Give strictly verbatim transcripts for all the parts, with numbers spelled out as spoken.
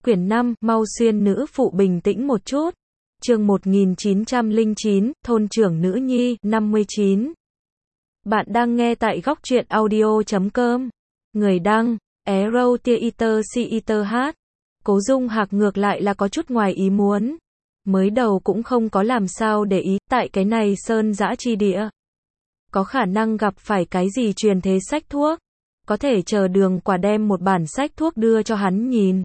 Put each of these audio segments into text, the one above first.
Quyển năm, mau xuyên nữ phụ bình tĩnh một chút. Chương một nghìn chín trăm lẻ chín, thôn trưởng nữ nhi, năm mươi chín. Bạn đang nghe tại góc truyện audio chấm com. Người đăng, Arrow Theater Theater hát. Cố Dung Hạc ngược lại là có chút ngoài ý muốn. Mới đầu cũng không có làm sao để ý, tại cái này sơn dã chi địa. Có khả năng gặp phải cái gì truyền thế sách thuốc. Có thể chờ Đường Quả đem một bản sách thuốc đưa cho hắn nhìn.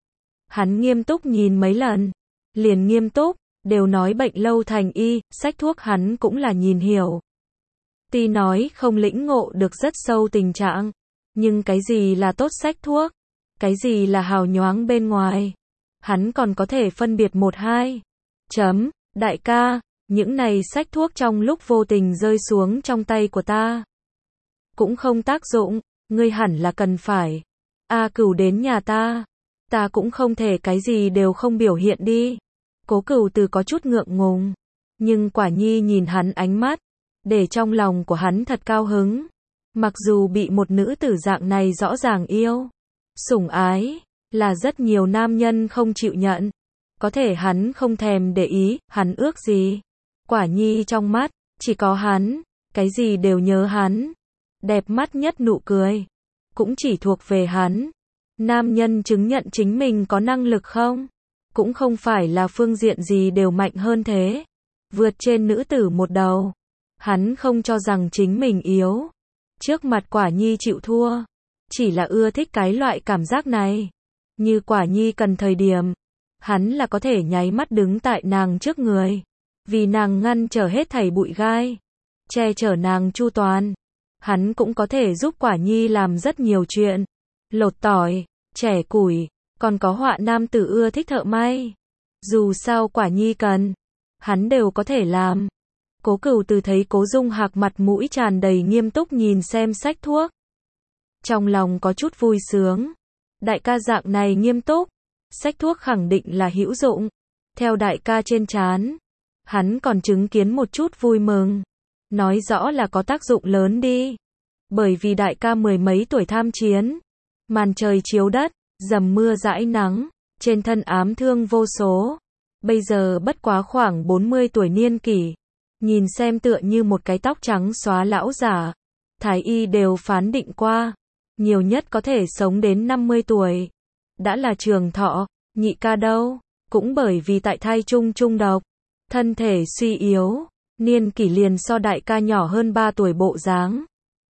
Hắn nghiêm túc nhìn mấy lần. Liền nghiêm túc, đều nói bệnh lâu thành y, sách thuốc hắn cũng là nhìn hiểu. Tuy nói không lĩnh ngộ được rất sâu tình trạng. Nhưng cái gì là tốt sách thuốc? Cái gì là hào nhoáng bên ngoài? Hắn còn có thể phân biệt một hai. Chấm, đại ca, những này sách thuốc trong lúc vô tình rơi xuống trong tay của ta. Cũng không tác dụng, ngươi hẳn là cần phải. A Cửu đến nhà ta. Ta cũng không thể cái gì đều không biểu hiện đi. Cố Cửu Từ có chút ngượng ngùng. Nhưng Quả Nhi nhìn hắn ánh mắt. Để trong lòng của hắn thật cao hứng. Mặc dù bị một nữ tử dạng này rõ ràng yêu. Sủng ái. Là rất nhiều nam nhân không chịu nhận. Có thể hắn không thèm để ý. Hắn ước gì. Quả Nhi trong mắt. Chỉ có hắn. Cái gì đều nhớ hắn. Đẹp mắt nhất nụ cười. Cũng chỉ thuộc về hắn. Nam nhân chứng nhận chính mình có năng lực không? Cũng không phải là phương diện gì đều mạnh hơn thế. Vượt trên nữ tử một đầu. Hắn không cho rằng chính mình yếu. Trước mặt Quả Nhi chịu thua. Chỉ là ưa thích cái loại cảm giác này. Như Quả Nhi cần thời điểm. Hắn là có thể nháy mắt đứng tại nàng trước người. Vì nàng ngăn trở hết thảy bụi gai. Che chở nàng chu toàn. Hắn cũng có thể giúp Quả Nhi làm rất nhiều chuyện. Lột tỏi, chẻ củi, còn có họa nam tử ưa thích thợ may. Dù sao Quả Nhi cần, hắn đều có thể làm. Cố Cửu Từ thấy Cố Dung Hạc mặt mũi tràn đầy nghiêm túc nhìn xem sách thuốc. Trong lòng có chút vui sướng. Đại ca dạng này nghiêm túc, sách thuốc khẳng định là hữu dụng. Theo đại ca trên trán, hắn còn chứng kiến một chút vui mừng. Nói rõ là có tác dụng lớn đi. Bởi vì đại ca mười mấy tuổi tham chiến. Màn trời chiếu đất, dầm mưa dãi nắng, trên thân ám thương vô số. Bây giờ bất quá khoảng bốn mươi tuổi niên kỷ. Nhìn xem tựa như một cái tóc trắng xóa lão giả. Thái y đều phán định qua. Nhiều nhất có thể sống đến năm mươi tuổi. Đã là trường thọ, nhị ca đâu. Cũng bởi vì tại thai chung trung độc. Thân thể suy yếu. Niên kỷ liền so đại ca nhỏ hơn ba tuổi bộ dáng.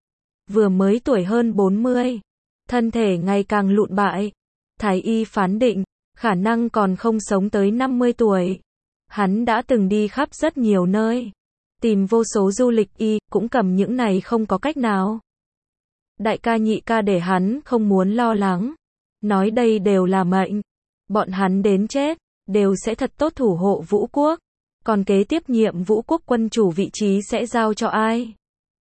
Vừa mới tuổi hơn bốn mươi. Thân thể ngày càng lụn bại. Thái y phán định, khả năng còn không sống tới năm mươi tuổi. Hắn đã từng đi khắp rất nhiều nơi. Tìm vô số du lịch y, cũng cầm những này không có cách nào. Đại ca nhị ca để hắn không muốn lo lắng. Nói đây đều là mệnh. Bọn hắn đến chết, đều sẽ thật tốt thủ hộ Vũ Quốc. Còn kế tiếp nhiệm Vũ Quốc quân chủ vị trí sẽ giao cho ai?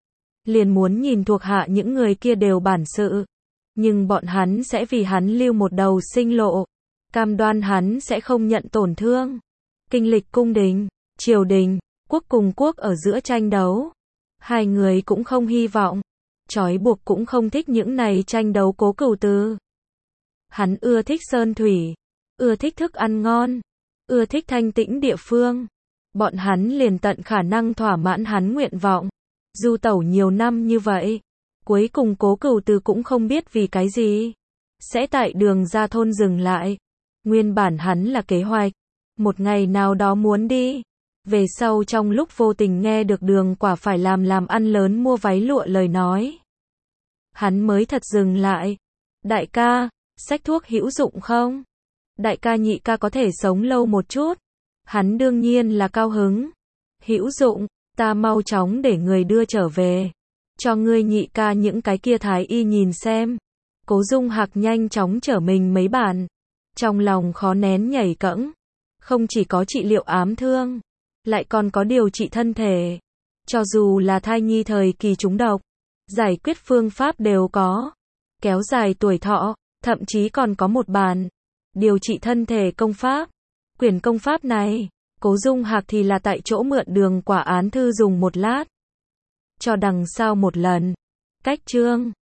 Liền muốn nhìn thuộc hạ những người kia đều bản sự. Nhưng bọn hắn sẽ vì hắn lưu một đầu sinh lộ. Cam đoan hắn sẽ không nhận tổn thương. Kinh lịch cung đình, triều đình, quốc cùng quốc ở giữa tranh đấu. Hai người cũng không hy vọng. Trói buộc cũng không thích những này tranh đấu. Cố Cửu Từ. Hắn ưa thích sơn thủy. Ưa thích thức ăn ngon. Ưa thích thanh tĩnh địa phương. Bọn hắn liền tận khả năng thỏa mãn hắn nguyện vọng. Du tẩu nhiều năm như vậy. Cuối cùng Cố Cửu Từ cũng không biết vì cái gì. Sẽ tại đường ra thôn dừng lại. Nguyên bản hắn là kế hoạch. Một ngày nào đó muốn đi. Về sau trong lúc vô tình nghe được Đường Quả phải làm làm ăn lớn mua váy lụa lời nói. Hắn mới thật dừng lại. Đại ca, sách thuốc hữu dụng không? Đại ca nhị ca có thể sống lâu một chút. Hắn đương nhiên là cao hứng. Hữu dụng, ta mau chóng để người đưa trở về. Cho ngươi nhị ca những cái kia thái y nhìn xem. Cố Dung Hạc nhanh chóng chở mình mấy bản. Trong lòng khó nén nhảy cẫng. Không chỉ có trị liệu ám thương. Lại còn có điều trị thân thể. Cho dù là thai nhi thời kỳ trúng độc. Giải quyết phương pháp đều có. Kéo dài tuổi thọ. Thậm chí còn có một bản. Điều trị thân thể công pháp. Quyển công pháp này. Cố Dung Hạc thì là tại chỗ mượn Đường Quả án thư dùng một lát. Cho đằng sau một lần. Cách chương.